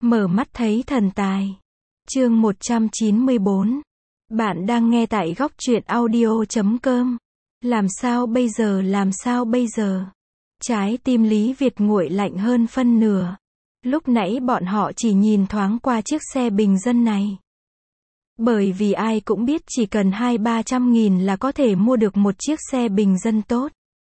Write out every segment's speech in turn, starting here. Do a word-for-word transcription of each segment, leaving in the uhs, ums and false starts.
Mở mắt thấy thần tài. Chương một trăm chín mươi bốn. Bạn đang nghe tại góc truyện audio chấm com. Làm sao bây giờ, làm sao bây giờ? Trái tim Lý Việt nguội lạnh hơn phân nửa. Lúc nãy bọn họ chỉ nhìn thoáng qua chiếc xe bình dân này. Bởi vì ai cũng biết chỉ cần hai ba trăm nghìn là có thể mua được một chiếc xe bình dân tốt.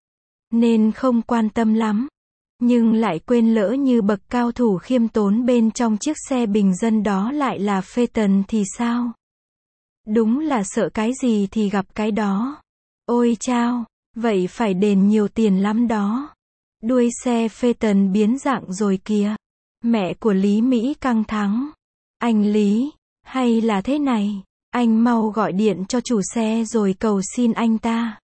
Nên không quan tâm lắm. Nhưng lại quên lỡ như bậc cao thủ khiêm tốn bên trong chiếc xe bình dân đó lại là phê tần thì sao? Đúng là sợ cái gì thì gặp cái đó. Ôi chao, vậy phải đền nhiều tiền lắm đó. Đuôi xe phê tần biến dạng rồi kìa. Mẹ của Lý Mỹ căng thẳng. Anh Lý, hay là thế này, anh mau gọi điện cho chủ xe rồi cầu xin anh ta.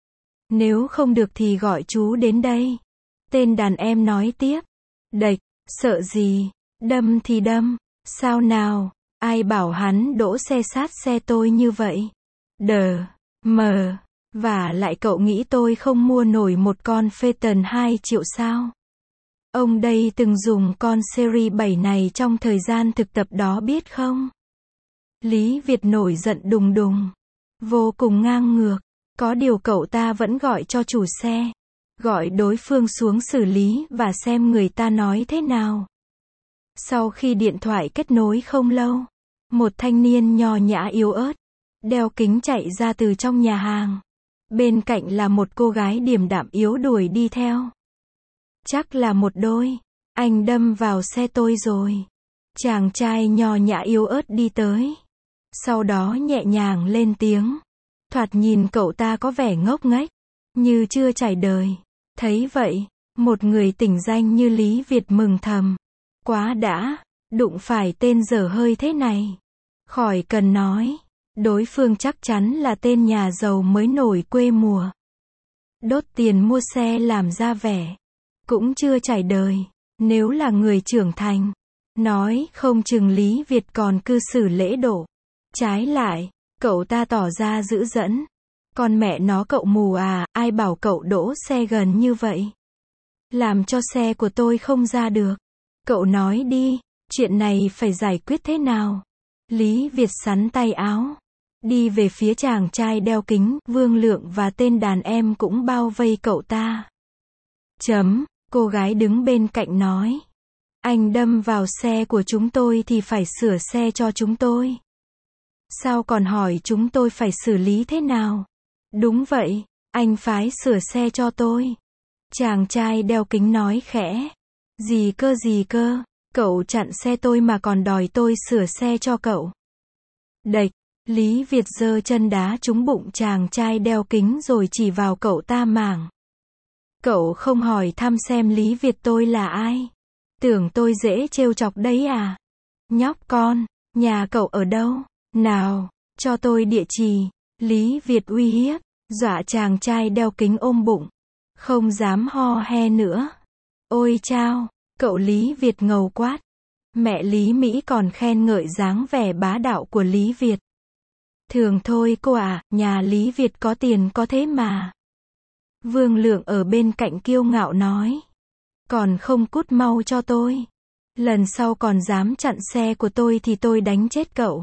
Nếu không được thì gọi chú đến đây. Tên đàn em nói tiếp. Đệch, sợ gì, đâm thì đâm, sao nào, ai bảo hắn đỗ xe sát xe tôi như vậy? Đờ, mờ, và lại cậu nghĩ tôi không mua nổi một con phê tần hai triệu sao? Ông đây từng dùng con series bảy này trong thời gian thực tập đó biết không? Lý Việt nổi giận đùng đùng, vô cùng ngang ngược, có điều cậu ta vẫn gọi cho chủ xe. Gọi đối phương xuống xử lý và xem người ta nói thế nào. Sau khi điện thoại kết nối không lâu, một thanh niên nho nhã yếu ớt, đeo kính chạy ra từ trong nhà hàng. Bên cạnh là một cô gái điềm đạm yếu đuổi đi theo. Chắc là một đôi, anh đâm vào xe tôi rồi. Chàng trai nho nhã yếu ớt đi tới. Sau đó nhẹ nhàng lên tiếng. Thoạt nhìn cậu ta có vẻ ngốc nghếch, như chưa trải đời. Thấy vậy, một người tỉnh danh như Lý Việt mừng thầm. Quá đã, đụng phải tên dở hơi thế này. Khỏi cần nói, đối phương chắc chắn là tên nhà giàu mới nổi quê mùa. Đốt tiền mua xe làm ra vẻ. Cũng chưa trải đời, nếu là người trưởng thành. Nói không chừng Lý Việt còn cư xử lễ độ. Trái lại, cậu ta tỏ ra dữ dẫn. Con mẹ nó cậu mù à, ai bảo cậu đỗ xe gần như vậy? Làm cho xe của tôi không ra được. Cậu nói đi, chuyện này phải giải quyết thế nào? Lý Việt xắn tay áo, đi về phía chàng trai đeo kính, Vương Lượng và tên đàn em cũng bao vây cậu ta. Chấm, cô gái đứng bên cạnh nói. Anh đâm vào xe của chúng tôi thì phải sửa xe cho chúng tôi. Sao còn hỏi chúng tôi phải xử lý thế nào? Đúng vậy, anh phái sửa xe cho tôi. Chàng trai đeo kính nói khẽ. Gì cơ gì cơ, cậu chặn xe tôi mà còn đòi tôi sửa xe cho cậu. Đệch, Lý Việt giơ chân đá trúng bụng chàng trai đeo kính rồi chỉ vào cậu ta mảng. Cậu không hỏi thăm xem Lý Việt tôi là ai? Tưởng tôi dễ trêu chọc đấy à? Nhóc con, nhà cậu ở đâu? Nào, cho tôi địa chỉ. Lý Việt uy hiếp, dọa chàng trai đeo kính ôm bụng. Không dám ho he nữa. Ôi chao, cậu Lý Việt ngầu quát. Mẹ Lý Mỹ còn khen ngợi dáng vẻ bá đạo của Lý Việt. Thường thôi cô à, nhà Lý Việt có tiền có thế mà. Vương Lượng ở bên cạnh kiêu ngạo nói. Còn không cút mau cho tôi. Lần sau còn dám chặn xe của tôi thì tôi đánh chết cậu.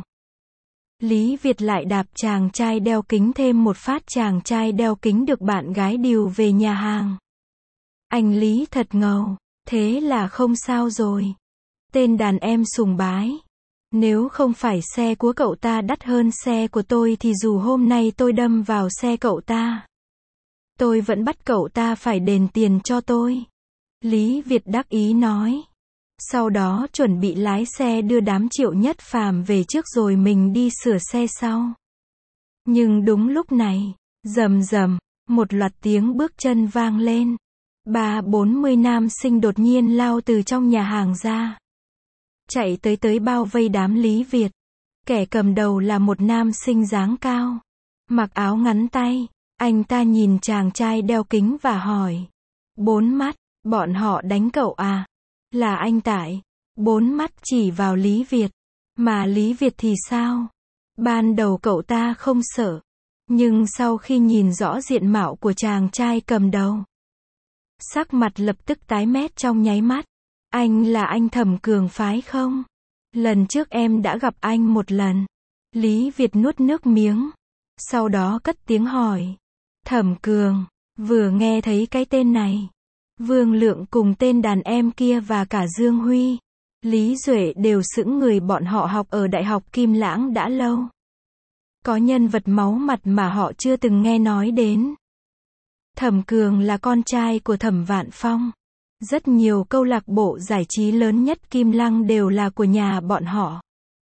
Lý Việt lại đạp chàng trai đeo kính thêm một phát, chàng trai đeo kính được bạn gái điều về nhà hàng. Anh Lý thật ngầu, thế là không sao rồi. Tên đàn em sùng bái. Nếu không phải xe của cậu ta đắt hơn xe của tôi thì dù hôm nay tôi đâm vào xe cậu ta, tôi vẫn bắt cậu ta phải đền tiền cho tôi. Lý Việt đắc ý nói. Sau đó chuẩn bị lái xe đưa đám Triệu Nhất Phàm về trước rồi mình đi sửa xe sau. Nhưng đúng lúc này, rầm rầm, một loạt tiếng bước chân vang lên. Ba bốn mươi nam sinh đột nhiên lao từ trong nhà hàng ra. Chạy tới tới bao vây đám Lý Việt. Kẻ cầm đầu là một nam sinh dáng cao. Mặc áo ngắn tay. Anh ta nhìn chàng trai đeo kính và hỏi. Bốn mắt, bọn họ đánh cậu à? Là anh Tại. Bốn mắt chỉ vào Lý Việt. Mà Lý Việt thì sao? Ban đầu cậu ta không sợ. Nhưng sau khi nhìn rõ diện mạo của chàng trai cầm đầu, sắc mặt lập tức tái mét trong nháy mắt. Anh là anh Thẩm Cường phái không? Lần trước em đã gặp anh một lần. Lý Việt nuốt nước miếng. Sau đó cất tiếng hỏi. Thẩm Cường. Vừa nghe thấy cái tên này. Vương Lượng cùng tên đàn em kia và cả Dương Huy, Lý Duệ đều sững người, bọn họ học ở Đại học Kim Lãng đã lâu. Có nhân vật máu mặt mà họ chưa từng nghe nói đến. Thẩm Cường là con trai của Thẩm Vạn Phong. Rất nhiều câu lạc bộ giải trí lớn nhất Kim Lăng đều là của nhà bọn họ.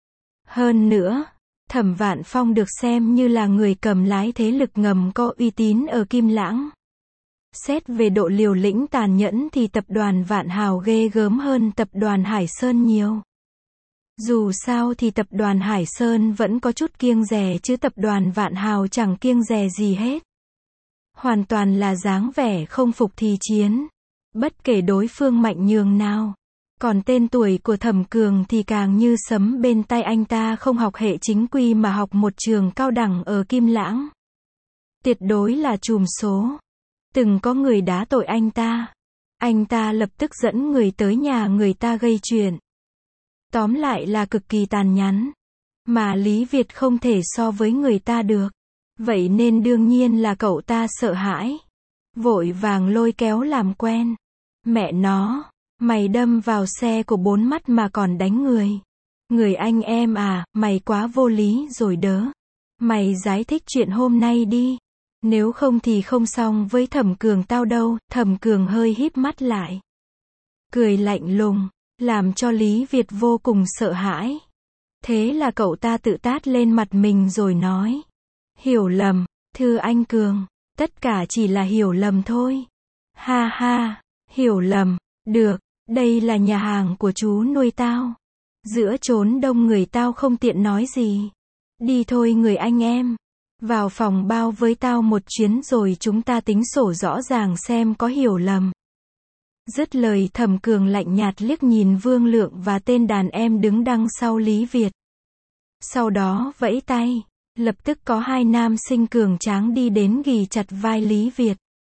Hơn nữa, Thẩm Vạn Phong được xem như là người cầm lái thế lực ngầm có uy tín ở Kim Lãng. Xét về độ liều lĩnh tàn nhẫn thì tập đoàn Vạn Hào ghê gớm hơn tập đoàn Hải Sơn nhiều. Dù sao thì tập đoàn Hải Sơn vẫn có chút kiêng dè chứ tập đoàn Vạn Hào chẳng kiêng dè gì hết. Hoàn toàn là dáng vẻ không phục thì chiến. Bất kể đối phương mạnh nhường nào. Còn tên tuổi của Thẩm Cường thì càng như sấm bên tai, anh ta không học hệ chính quy mà học một trường cao đẳng ở Kim Lãng. Tuyệt đối là trùm số. Từng có người đá tội anh ta. Anh ta lập tức dẫn người tới nhà người ta gây chuyện. Tóm lại là cực kỳ tàn nhẫn. Mà Lý Việt không thể so với người ta được. Vậy nên đương nhiên là cậu ta sợ hãi. Vội vàng lôi kéo làm quen. Mẹ nó, mày đâm vào xe của bốn mắt mà còn đánh người. Người anh em à, mày quá vô lý rồi đớ. Mày giải thích chuyện hôm nay đi. Nếu không thì không xong với Thẩm Cường tao đâu. Thẩm Cường hơi híp mắt lại. Cười lạnh lùng, làm cho Lý Việt vô cùng sợ hãi. Thế là cậu ta tự tát lên mặt mình rồi nói. Hiểu lầm, thưa anh Cường, tất cả chỉ là hiểu lầm thôi. Ha ha, hiểu lầm, được, đây là nhà hàng của chú nuôi tao. Giữa chốn đông người tao không tiện nói gì. Đi thôi người anh em. Vào phòng bao với tao một chuyến rồi chúng ta tính sổ rõ ràng xem có hiểu lầm. Dứt lời Thẩm Cường lạnh nhạt liếc nhìn Vương Lượng và tên đàn em đứng đằng sau Lý Việt. Sau đó vẫy tay, lập tức có hai nam sinh cường tráng đi đến ghì chặt vai Lý Việt.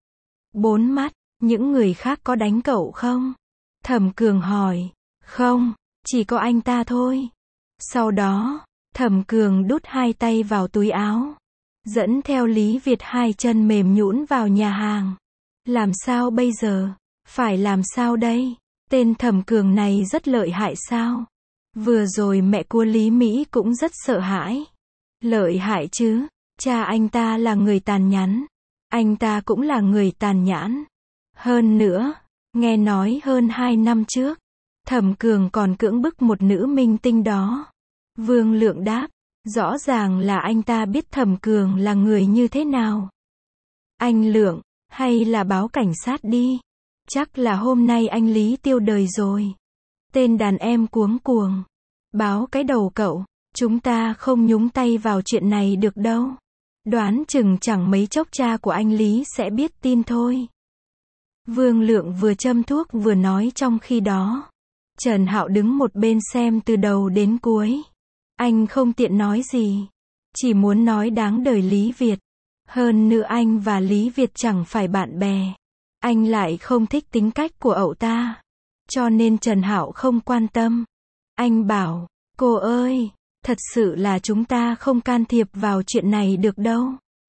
Bốn mắt, những người khác có đánh cậu không? Thẩm Cường hỏi. Không, chỉ có anh ta thôi. Sau đó, Thẩm Cường đút hai tay vào túi áo. Dẫn theo Lý Việt hai chân mềm nhũn vào nhà hàng. Làm sao bây giờ? Phải làm sao đây? Tên Thẩm Cường này rất lợi hại sao? Vừa rồi mẹ của Lý Mỹ cũng rất sợ hãi. Lợi hại chứ? Cha anh ta là người tàn nhẫn. Anh ta cũng là người tàn nhẫn. Hơn nữa, nghe nói hơn hai năm trước, Thẩm Cường còn cưỡng bức một nữ minh tinh đó. Vương Lượng đáp. Rõ ràng là anh ta biết Thẩm Cường là người như thế nào. Anh Lượng, hay là báo cảnh sát đi. Chắc là hôm nay anh Lý tiêu đời rồi. Tên đàn em cuống cuồng. Báo cái đầu cậu, chúng ta không nhúng tay vào chuyện này được đâu. Đoán chừng chẳng mấy chốc cha của anh Lý sẽ biết tin thôi. Vương Lượng vừa châm thuốc vừa nói trong khi đó. Trần Hạo đứng một bên xem từ đầu đến cuối. Anh không tiện nói gì. Chỉ muốn nói đáng đời Lý Việt. Hơn nữa anh và Lý Việt chẳng phải bạn bè. Anh lại không thích tính cách của ậu ta. Cho nên Trần Hạo không quan tâm. Anh bảo, cô ơi, thật sự là chúng ta không can thiệp vào chuyện này được đâu.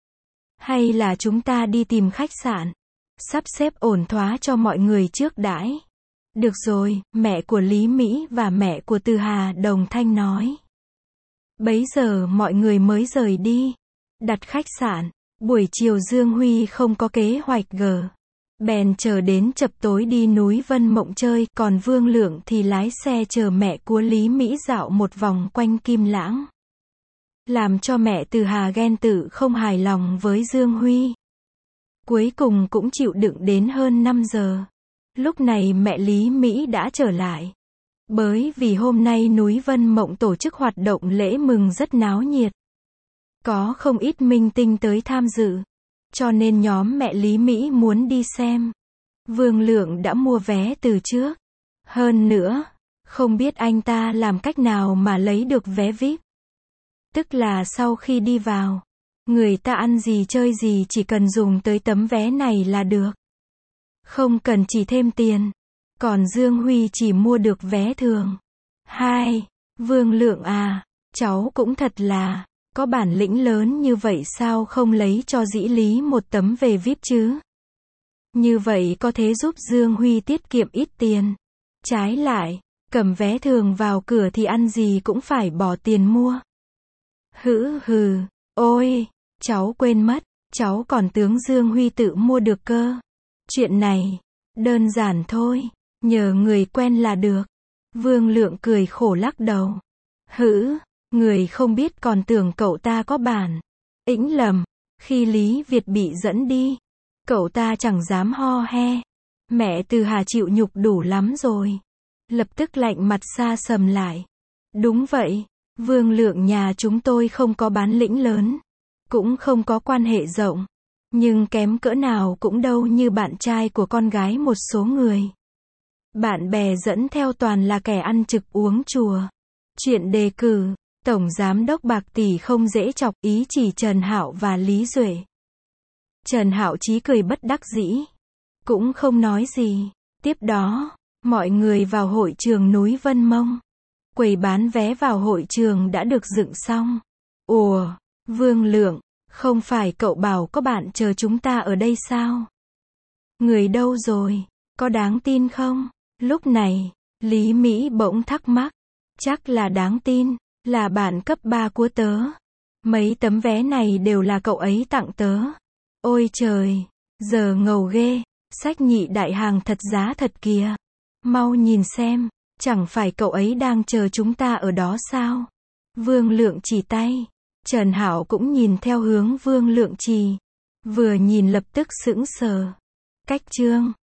Hay là chúng ta đi tìm khách sạn. Sắp xếp ổn thỏa cho mọi người trước đãi. Được rồi, mẹ của Lý Mỹ và mẹ của Từ Hà đồng thanh nói. Bấy giờ mọi người mới rời đi. Đặt khách sạn. Buổi chiều Dương Huy không có kế hoạch gờ. Bèn chờ đến chập tối đi núi Vân Mộng chơi. Còn Vương Lượng thì lái xe chờ mẹ của Lý Mỹ dạo một vòng quanh Kim Lãng. Làm cho mẹ Từ Hà ghen tị không hài lòng với Dương Huy. Cuối cùng cũng chịu đựng đến hơn năm giờ. Lúc này mẹ Lý Mỹ đã trở lại. Bởi vì hôm nay núi Vân Mộng tổ chức hoạt động lễ mừng rất náo nhiệt. Có không ít minh tinh tới tham dự. Cho nên nhóm mẹ Lý Mỹ muốn đi xem. Vương Lượng đã mua vé từ trước. Hơn nữa, không biết anh ta làm cách nào mà lấy được vé vi ai pi. Tức là sau khi đi vào, người ta ăn gì chơi gì chỉ cần dùng tới tấm vé này là được. Không cần chỉ thêm tiền. Còn Dương Huy chỉ mua được vé thường. Hai. Vương Lượng à, cháu cũng thật là, có bản lĩnh lớn như vậy sao không lấy cho Dĩ Lý một tấm về víp chứ? Như vậy có thể giúp Dương Huy tiết kiệm ít tiền. Trái lại, cầm vé thường vào cửa thì ăn gì cũng phải bỏ tiền mua. Hữ hừ, ôi, cháu quên mất, cháu còn tưởng Dương Huy tự mua được cơ. Chuyện này, đơn giản thôi, nhờ người quen là được. Vương Lượng cười khổ lắc đầu. Hữ, người không biết còn tưởng cậu ta có bản. Ĩnh lầm, khi Lý Việt bị dẫn đi, cậu ta chẳng dám ho he. Mẹ Từ Hà chịu nhục đủ lắm rồi. Lập tức lạnh mặt xa sầm lại. Đúng vậy, Vương Lượng nhà chúng tôi không có bản lĩnh lớn, cũng không có quan hệ rộng, nhưng kém cỡ nào cũng đâu như bạn trai của con gái một số người. Bạn bè dẫn theo toàn là kẻ ăn trực uống chùa. Chuyện đề cử, Tổng Giám đốc bạc tỷ không dễ chọc, ý chỉ Trần Hạo và Lý Duệ. Trần Hạo chí cười bất đắc dĩ, cũng không nói gì. Tiếp đó, mọi người vào hội trường núi Vân Mông. Quầy bán vé vào hội trường đã được dựng xong. Ủa, Vương Lượng, không phải cậu bảo có bạn chờ chúng ta ở đây sao? Người đâu rồi, có đáng tin không? Lúc này, Lý Mỹ bỗng thắc mắc. Chắc là đáng tin, là bạn cấp ba của tớ. Mấy tấm vé này đều là cậu ấy tặng tớ. Ôi trời, giờ ngầu ghê, sách nhị đại hàng thật giá thật kìa. Mau nhìn xem, chẳng phải cậu ấy đang chờ chúng ta ở đó sao? Vương Lượng chỉ tay. Trần Hạo cũng nhìn theo hướng Vương Lượng chỉ. Vừa nhìn lập tức sững sờ. Cách chương